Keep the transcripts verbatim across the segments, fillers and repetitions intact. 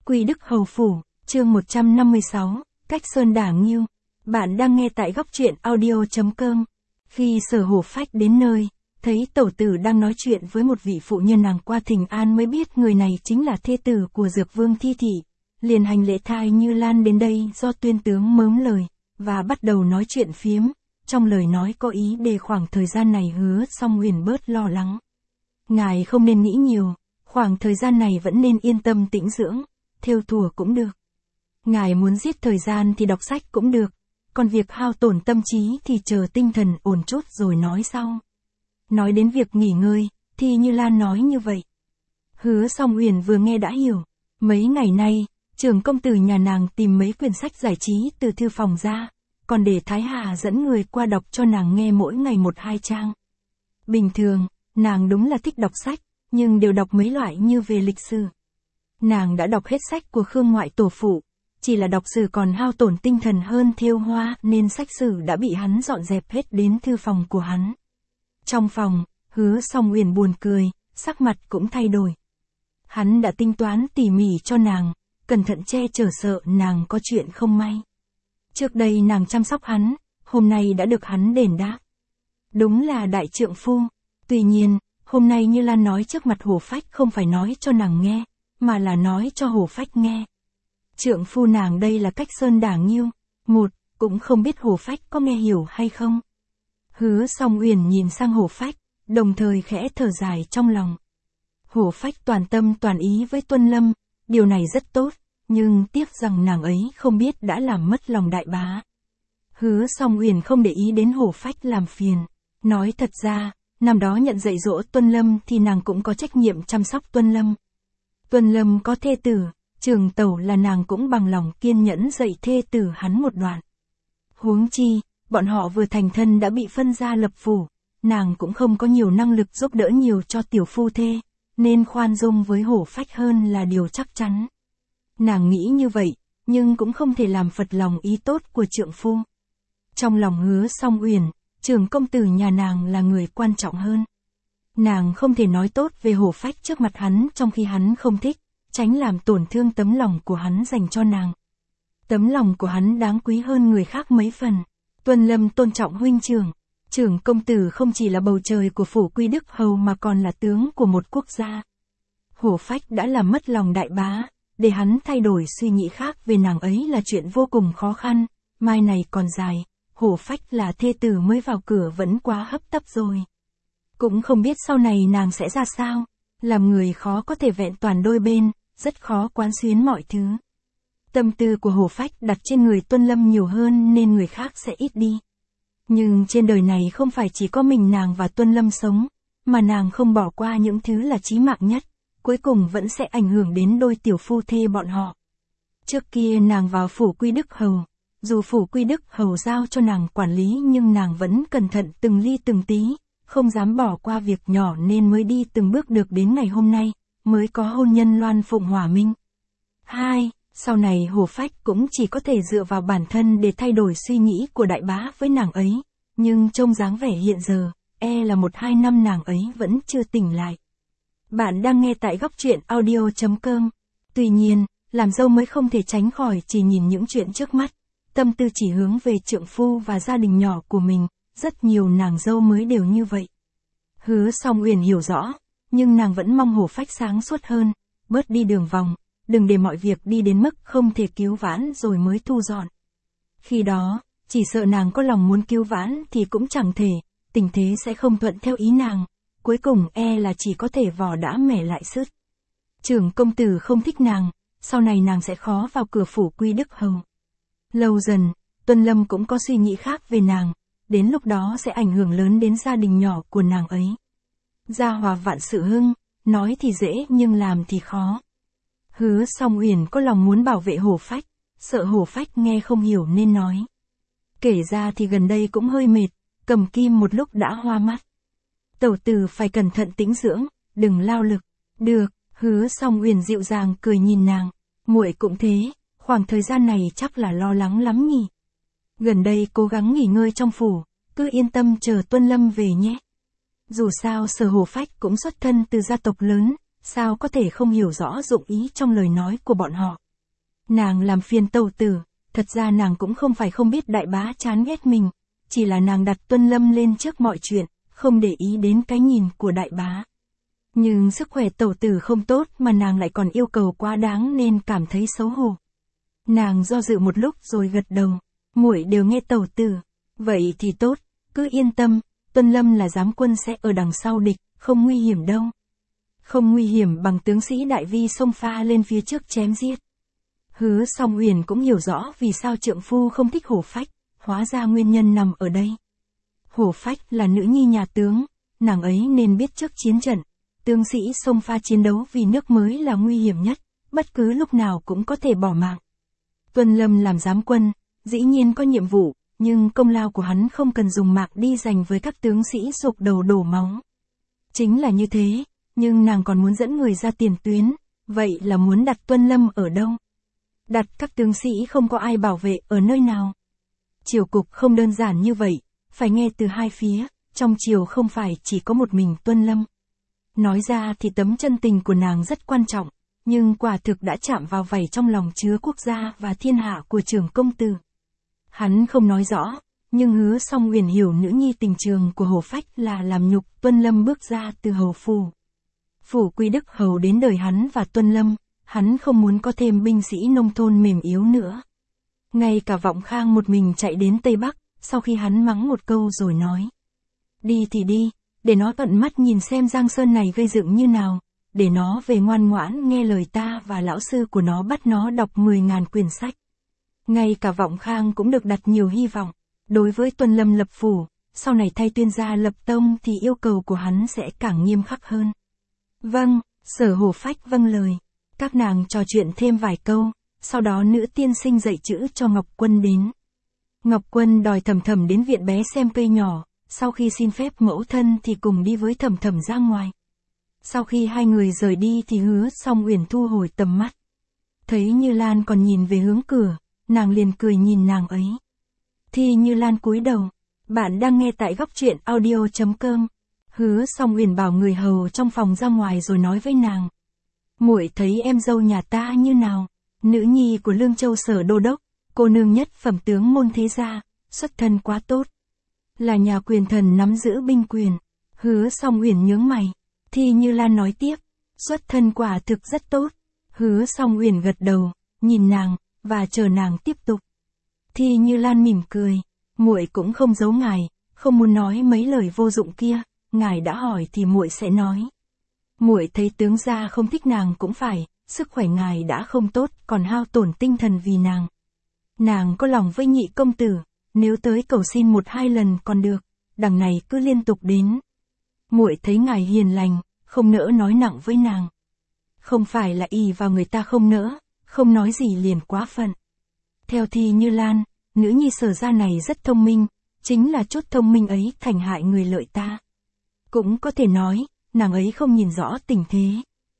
Quy Đức Hầu Phủ, chương một trăm năm mươi sáu, Cách Sơn Đả Nghiêu. Bạn đang nghe tại góc truyện audio.com. Khi Sở Hổ Phách đến nơi, thấy tẩu tử đang nói chuyện với một vị phụ nhân, nàng qua thỉnh an mới biết người này chính là thê tử của Dược Vương Thi Thị. Liền hành lễ thai Như Lan đến đây do tuyên tướng mớm lời, và bắt đầu nói chuyện phiếm. Trong lời nói có ý để khoảng thời gian này Hứa Song Huyền bớt lo lắng. Ngài không nên nghĩ nhiều, khoảng thời gian này vẫn nên yên tâm tĩnh dưỡng, thêu thùa cũng được. Ngài muốn giết thời gian thì đọc sách cũng được, còn việc hao tổn tâm trí thì chờ tinh thần ổn chút rồi nói sau. Nói đến việc nghỉ ngơi, thì Như Lan nói như vậy. Hứa Song Huyền vừa nghe đã hiểu, mấy ngày nay, trưởng công tử nhà nàng tìm mấy quyển sách giải trí từ thư phòng ra, còn để Thái Hà dẫn người qua đọc cho nàng nghe mỗi ngày một hai trang. Bình thường, nàng đúng là thích đọc sách, nhưng đều đọc mấy loại như về lịch sử. Nàng đã đọc hết sách của Khương ngoại tổ phụ, chỉ là đọc sử còn hao tổn tinh thần hơn thêu hoa nên sách sử đã bị hắn dọn dẹp hết đến thư phòng của hắn. Trong phòng, Hứa Song Huyền buồn cười, sắc mặt cũng thay đổi. Hắn đã tính toán tỉ mỉ cho nàng, cẩn thận che chở sợ nàng có chuyện không may. Trước đây nàng chăm sóc hắn, hôm nay đã được hắn đền đáp. Đúng là đại trượng phu. Tuy nhiên, hôm nay Như Lan nói trước mặt Hổ Phách không phải nói cho nàng nghe, mà là nói cho Hổ Phách nghe. Trượng phu nàng đây là Cách Sơn Đả Nghiêu, một, cũng không biết Hổ Phách có nghe hiểu hay không. Hứa Song Huyền nhìn sang Hổ Phách, đồng thời khẽ thở dài trong lòng. Hổ Phách toàn tâm toàn ý với Tuân Lâm, điều này rất tốt, nhưng tiếc rằng nàng ấy không biết đã làm mất lòng đại bá. Hứa Song Huyền không để ý đến Hổ Phách làm phiền, nói thật ra, năm đó nhận dạy dỗ Tuân Lâm thì nàng cũng có trách nhiệm chăm sóc Tuân Lâm. Tuân Lâm có thê tử, Trường Tẩu là nàng cũng bằng lòng kiên nhẫn dạy thê tử hắn một đoạn. Huống chi, bọn họ vừa thành thân đã bị phân ra lập phủ, nàng cũng không có nhiều năng lực giúp đỡ nhiều cho tiểu phu thê, nên khoan dung với Hổ Phách hơn là điều chắc chắn. Nàng nghĩ như vậy, nhưng cũng không thể làm phật lòng ý tốt của trượng phu. Trong lòng Hứa Song Huyền, trưởng công tử nhà nàng là người quan trọng hơn. Nàng không thể nói tốt về Hổ Phách trước mặt hắn trong khi hắn không thích, tránh làm tổn thương tấm lòng của hắn dành cho nàng. Tấm lòng của hắn đáng quý hơn người khác mấy phần. Tuân Lâm tôn trọng huynh trưởng. Trưởng công tử không chỉ là bầu trời của phủ Quy Đức Hầu mà còn là tướng của một quốc gia. Hổ Phách đã làm mất lòng đại bá, để hắn thay đổi suy nghĩ khác về nàng ấy là chuyện vô cùng khó khăn, mai này còn dài. Hổ Phách là thê tử mới vào cửa vẫn quá hấp tấp rồi. Cũng không biết sau này nàng sẽ ra sao, làm người khó có thể vẹn toàn đôi bên, rất khó quán xuyến mọi thứ. Tâm tư của Hổ Phách đặt trên người Tuân Lâm nhiều hơn nên người khác sẽ ít đi. Nhưng trên đời này không phải chỉ có mình nàng và Tuân Lâm sống, mà nàng không bỏ qua những thứ là chí mạng nhất, cuối cùng vẫn sẽ ảnh hưởng đến đôi tiểu phu thê bọn họ. Trước kia nàng vào phủ Quy Đức Hầu, dù phủ Quy Đức Hầu giao cho nàng quản lý nhưng nàng vẫn cẩn thận từng ly từng tí, không dám bỏ qua việc nhỏ nên mới đi từng bước được đến ngày hôm nay, mới có hôn nhân Loan Phụng Hỏa Minh. Hai, sau này Hổ Phách cũng chỉ có thể dựa vào bản thân để thay đổi suy nghĩ của đại bá với nàng ấy, nhưng trông dáng vẻ hiện giờ, e là một hai năm nàng ấy vẫn chưa tỉnh lại. Bạn đang nghe tại góc truyện audio.com. Tuy nhiên, làm dâu mới không thể tránh khỏi chỉ nhìn những chuyện trước mắt. Tâm tư chỉ hướng về trượng phu và gia đình nhỏ của mình, rất nhiều nàng dâu mới đều như vậy. Hứa Song Huyền hiểu rõ, nhưng nàng vẫn mong Hổ Phách sáng suốt hơn, bớt đi đường vòng, đừng để mọi việc đi đến mức không thể cứu vãn rồi mới thu dọn. Khi đó, chỉ sợ nàng có lòng muốn cứu vãn thì cũng chẳng thể, tình thế sẽ không thuận theo ý nàng, cuối cùng e là chỉ có thể vỏ đã mẻ lại sứt. Trưởng công tử không thích nàng, sau này nàng sẽ khó vào cửa phủ Quy Đức Hầu. Lâu dần, Tuân Lâm cũng có suy nghĩ khác về nàng, đến lúc đó sẽ ảnh hưởng lớn đến gia đình nhỏ của nàng ấy. Gia hòa vạn sự hưng, nói thì dễ nhưng làm thì khó. Hứa Song Huyền có lòng muốn bảo vệ Hổ Phách, sợ Hổ Phách nghe không hiểu nên nói. Kể ra thì gần đây cũng hơi mệt, cầm kim một lúc đã hoa mắt. Tẩu tử phải cẩn thận tĩnh dưỡng, đừng lao lực. Được, Hứa Song Huyền dịu dàng cười nhìn nàng, muội cũng thế, khoảng thời gian này chắc là lo lắng lắm nhỉ. Gần đây cố gắng nghỉ ngơi trong phủ, cứ yên tâm chờ Tuân Lâm về nhé. Dù sao Sở Hổ Phách cũng xuất thân từ gia tộc lớn, sao có thể không hiểu rõ dụng ý trong lời nói của bọn họ. Nàng làm phiền tẩu tử, thật ra nàng cũng không phải không biết đại bá chán ghét mình, chỉ là nàng đặt Tuân Lâm lên trước mọi chuyện, không để ý đến cái nhìn của đại bá. Nhưng sức khỏe tẩu tử không tốt mà nàng lại còn yêu cầu quá đáng nên cảm thấy xấu hổ. Nàng do dự một lúc rồi gật đầu, muội đều nghe tẩu tử, vậy thì tốt, cứ yên tâm, Tuân Lâm là giám quân sẽ ở đằng sau địch, không nguy hiểm đâu. Không nguy hiểm bằng tướng sĩ đại vi xông pha lên phía trước chém giết. Hứa Song Uyển cũng hiểu rõ vì sao trượng phu không thích Hổ Phách, hóa ra nguyên nhân nằm ở đây. Hổ Phách là nữ nhi nhà tướng, nàng ấy nên biết trước chiến trận, tướng sĩ xông pha chiến đấu vì nước mới là nguy hiểm nhất, bất cứ lúc nào cũng có thể bỏ mạng. Tuân Lâm làm giám quân, dĩ nhiên có nhiệm vụ, nhưng công lao của hắn không cần dùng mạng đi giành với các tướng sĩ sụp đầu đổ máu. Chính là như thế, nhưng nàng còn muốn dẫn người ra tiền tuyến, vậy là muốn đặt Tuân Lâm ở đâu? Đặt các tướng sĩ không có ai bảo vệ ở nơi nào? Triều cục không đơn giản như vậy, phải nghe từ hai phía, trong triều không phải chỉ có một mình Tuân Lâm. Nói ra thì tấm chân tình của nàng rất quan trọng, nhưng quả thực đã chạm vào vảy trong lòng chứa quốc gia và thiên hạ của trưởng công tử. Hắn không nói rõ, nhưng Hứa Song Uyển hiểu nữ nhi tình trường của Hổ Phách là làm nhục Tuân Lâm bước ra từ hầu phủ. Phủ Quy Đức hầu đến đời hắn và Tuân Lâm, hắn không muốn có thêm binh sĩ nông thôn mềm yếu nữa. Ngay cả Vọng Khang một mình chạy đến Tây Bắc, sau khi hắn mắng một câu rồi nói. Đi thì đi, để nó tận mắt nhìn xem Giang Sơn này gây dựng như nào, để nó về ngoan ngoãn nghe lời ta và lão sư của nó bắt nó đọc mười ngàn quyển sách. Ngay cả Vọng Khang cũng được đặt nhiều hy vọng, đối với Tuân Lâm lập phủ, sau này thay Tuyên gia lập tông thì yêu cầu của hắn sẽ càng nghiêm khắc hơn. Vâng, Sở Hổ Phách vâng lời. Các nàng trò chuyện thêm vài câu, sau đó nữ tiên sinh dạy chữ cho Ngọc Quân đến. Ngọc Quân đòi Thầm Thầm đến viện bé xem cây nhỏ, sau khi xin phép mẫu thân thì cùng đi với Thầm Thầm ra ngoài. Sau khi hai người rời đi thì Hứa Song Uyển thu hồi tầm mắt. Thấy Như Lan còn nhìn về hướng cửa, nàng liền cười nhìn nàng ấy. Thì Như Lan cúi đầu, bạn đang nghe tại góc truyện audio chấm com. Hứa Song Uyển bảo người hầu trong phòng ra ngoài rồi nói với nàng. Muội thấy em dâu nhà ta như nào? Nữ nhi của Lương Châu Sở Đô Đốc, cô nương nhất phẩm tướng môn thế gia, xuất thân quá tốt. Là nhà quyền thần nắm giữ binh quyền. Hứa Song Uyển nhướng mày. Thì Như Lan nói tiếp, xuất thân quả thực rất tốt. Hứa Song Uyển gật đầu, nhìn nàng, và chờ nàng tiếp tục. Thì Như Lan mỉm cười, muội cũng không giấu ngài, không muốn nói mấy lời vô dụng kia, ngài đã hỏi thì muội sẽ nói. Muội thấy tướng gia không thích nàng cũng phải, sức khỏe ngài đã không tốt, còn hao tổn tinh thần vì nàng. Nàng có lòng với nhị công tử, nếu tới cầu xin một hai lần còn được, đằng này cứ liên tục đến. Muội thấy ngài hiền lành, không nỡ nói nặng với nàng. Không phải là ỷ vào người ta không nỡ, không nói gì liền quá phận. Theo Thì Như Lan, nữ nhi Sở gia này rất thông minh, chính là chút thông minh ấy thành hại người lợi ta. Cũng có thể nói, nàng ấy không nhìn rõ tình thế.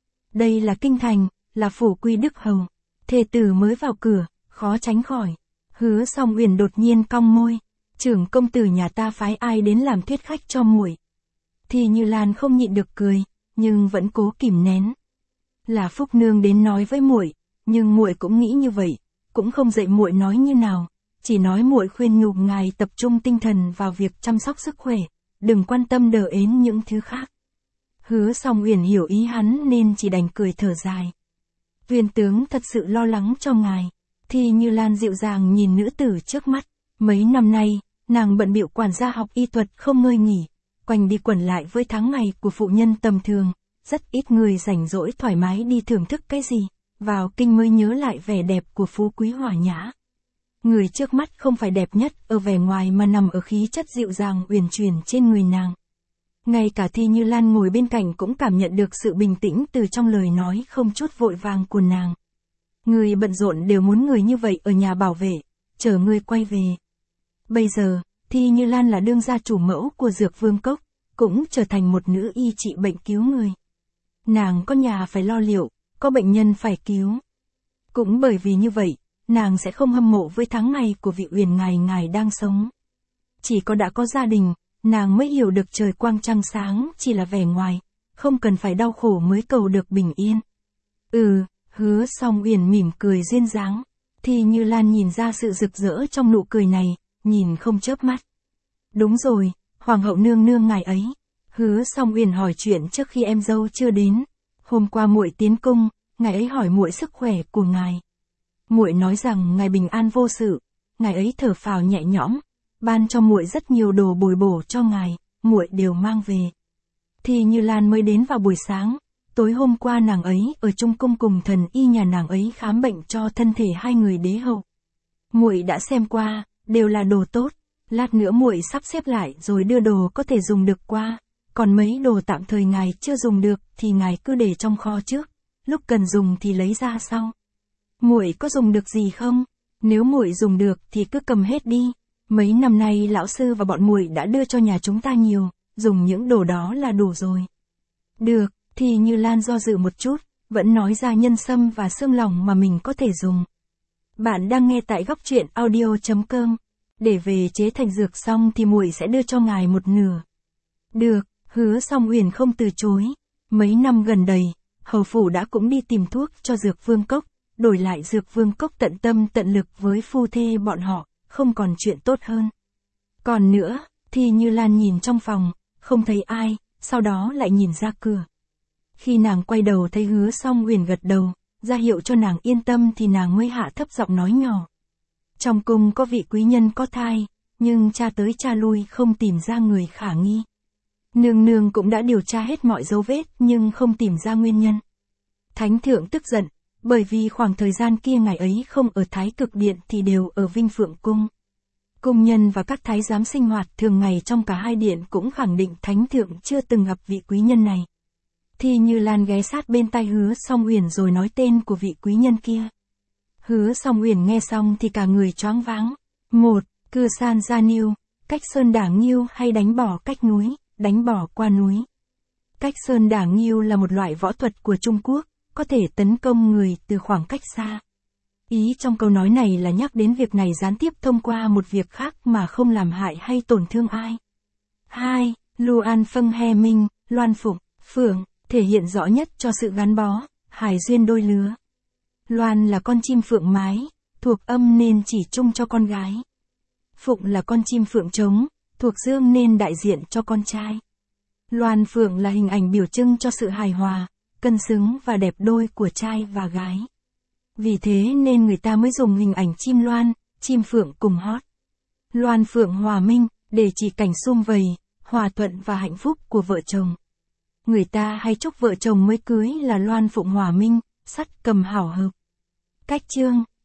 Đây là kinh thành, là phủ Quy Đức hầu, thê tử mới vào cửa, khó tránh khỏi. Hứa Song Uyển đột nhiên cong môi, trưởng công tử nhà ta phái ai đến làm thuyết khách cho muội? Thì Như Lan không nhịn được cười, nhưng vẫn cố kìm nén. Là Phúc nương đến nói với muội, nhưng muội cũng nghĩ như vậy, cũng không dạy muội nói như nào, chỉ nói muội khuyên nhủ ngài tập trung tinh thần vào việc chăm sóc sức khỏe, đừng quan tâm đờ ến những thứ khác. Hứa Song Uyển hiểu ý hắn nên chỉ đành cười thở dài. Viên tướng thật sự lo lắng cho ngài. Thì Như Lan dịu dàng nhìn nữ tử trước mắt. Mấy năm nay, nàng bận bịu quản gia học y thuật không ngơi nghỉ, quanh đi quẩn lại với tháng ngày của phụ nhân tầm thường, rất ít người rảnh rỗi thoải mái đi thưởng thức cái gì, vào kinh mới nhớ lại vẻ đẹp của phú quý hòa nhã. Người trước mắt không phải đẹp nhất ở vẻ ngoài mà nằm ở khí chất dịu dàng uyển chuyển trên người nàng. Ngay cả Thì Như Lan ngồi bên cạnh cũng cảm nhận được sự bình tĩnh từ trong lời nói không chút vội vàng của nàng. Người bận rộn đều muốn người như vậy ở nhà bảo vệ, chờ ngươi quay về. Bây giờ, Thì Như Lan là đương gia chủ mẫu của Dược Vương Cốc, cũng trở thành một nữ y trị bệnh cứu người. Nàng có nhà phải lo liệu, có bệnh nhân phải cứu. Cũng bởi vì như vậy, nàng sẽ không hâm mộ với tháng ngày của vị Uyển ngài ngài đang sống. Chỉ có đã có gia đình, nàng mới hiểu được trời quang trăng sáng chỉ là vẻ ngoài, không cần phải đau khổ mới cầu được bình yên. Ừ, Hứa Song Uyển mỉm cười duyên dáng. Thì Như Lan nhìn ra sự rực rỡ trong nụ cười này, nhìn không chớp mắt. Đúng rồi, Hoàng hậu nương nương ngài ấy. Hứa Song Uyển hỏi chuyện trước khi em dâu chưa đến. Hôm qua muội tiến cung, ngài ấy hỏi muội sức khỏe của ngài. Muội nói rằng ngài bình an vô sự, ngài ấy thở phào nhẹ nhõm, ban cho muội rất nhiều đồ bồi bổ cho ngài, muội đều mang về. Thì Như Lan mới đến vào buổi sáng, tối hôm qua nàng ấy ở trong cung cùng thần y nhà nàng ấy khám bệnh cho thân thể hai người đế hậu. Muội đã xem qua, đều là đồ tốt, lát nữa muội sắp xếp lại rồi đưa đồ có thể dùng được qua, còn mấy đồ tạm thời ngài chưa dùng được thì ngài cứ để trong kho trước, lúc cần dùng thì lấy ra sau. Muội có dùng được gì không? Nếu muội dùng được thì cứ cầm hết đi. Mấy năm nay lão sư và bọn muội đã đưa cho nhà chúng ta nhiều, dùng những đồ đó là đủ rồi. Được, thì Như Lan do dự một chút, vẫn nói ra nhân sâm và xương lòng mà mình có thể dùng. Bạn đang nghe tại góc truyện audio chấm com. Để về chế thành dược xong thì muội sẽ đưa cho ngài một nửa. Được, Hứa Song Uyển không từ chối. Mấy năm gần đây, hầu phủ đã cũng đi tìm thuốc cho Dược Vương Cốc, đổi lại Dược Vương Cốc tận tâm tận lực với phu thê bọn họ, không còn chuyện tốt hơn. Còn nữa, thì Như Lan nhìn trong phòng, không thấy ai, sau đó lại nhìn ra cửa. Khi nàng quay đầu thấy Hứa Song Uyển gật đầu, ra hiệu cho nàng yên tâm thì nàng mới hạ thấp giọng nói nhỏ. Trong cung có vị quý nhân có thai, nhưng cha tới cha lui không tìm ra người khả nghi. Nương nương cũng đã điều tra hết mọi dấu vết nhưng không tìm ra nguyên nhân. Thánh thượng tức giận, bởi vì khoảng thời gian kia ngài ấy không ở Thái Cực Điện thì đều ở Vinh Phượng Cung. Cung nhân và các thái giám sinh hoạt thường ngày trong cả hai điện cũng khẳng định thánh thượng chưa từng gặp vị quý nhân này. Thì Như Lan ghé sát bên tai Hứa Song Uyển rồi nói tên của vị quý nhân kia. Hứa Song Uyển nghe xong thì cả người choáng váng. Một, Cư San Gia Niu, cách sơn đả nghiêu hay đánh bỏ cách núi, đánh bỏ qua núi. Cách sơn đả nghiêu là một loại võ thuật của Trung Quốc, có thể tấn công người từ khoảng cách xa. Ý trong câu nói này là nhắc đến việc này gián tiếp thông qua một việc khác mà không làm hại hay tổn thương ai. Hai, Luan Phâng He Minh, Loan Phụng, Phượng, thể hiện rõ nhất cho sự gắn bó, hài duyên đôi lứa. Loan là con chim phượng mái, thuộc âm nên chỉ chung cho con gái. Phụng là con chim phượng trống, thuộc dương nên đại diện cho con trai. Loan Phượng là hình ảnh biểu trưng cho sự hài hòa, cân xứng và đẹp đôi của trai và gái. Vì thế nên người ta mới dùng hình ảnh chim loan, chim phượng cùng hót. Loan Phượng hòa minh, để chỉ cảnh sum vầy, hòa thuận và hạnh phúc của vợ chồng. Người ta hay chúc vợ chồng mới cưới là Loan Phụng hòa minh, sắt cầm hảo hợp. Cách chương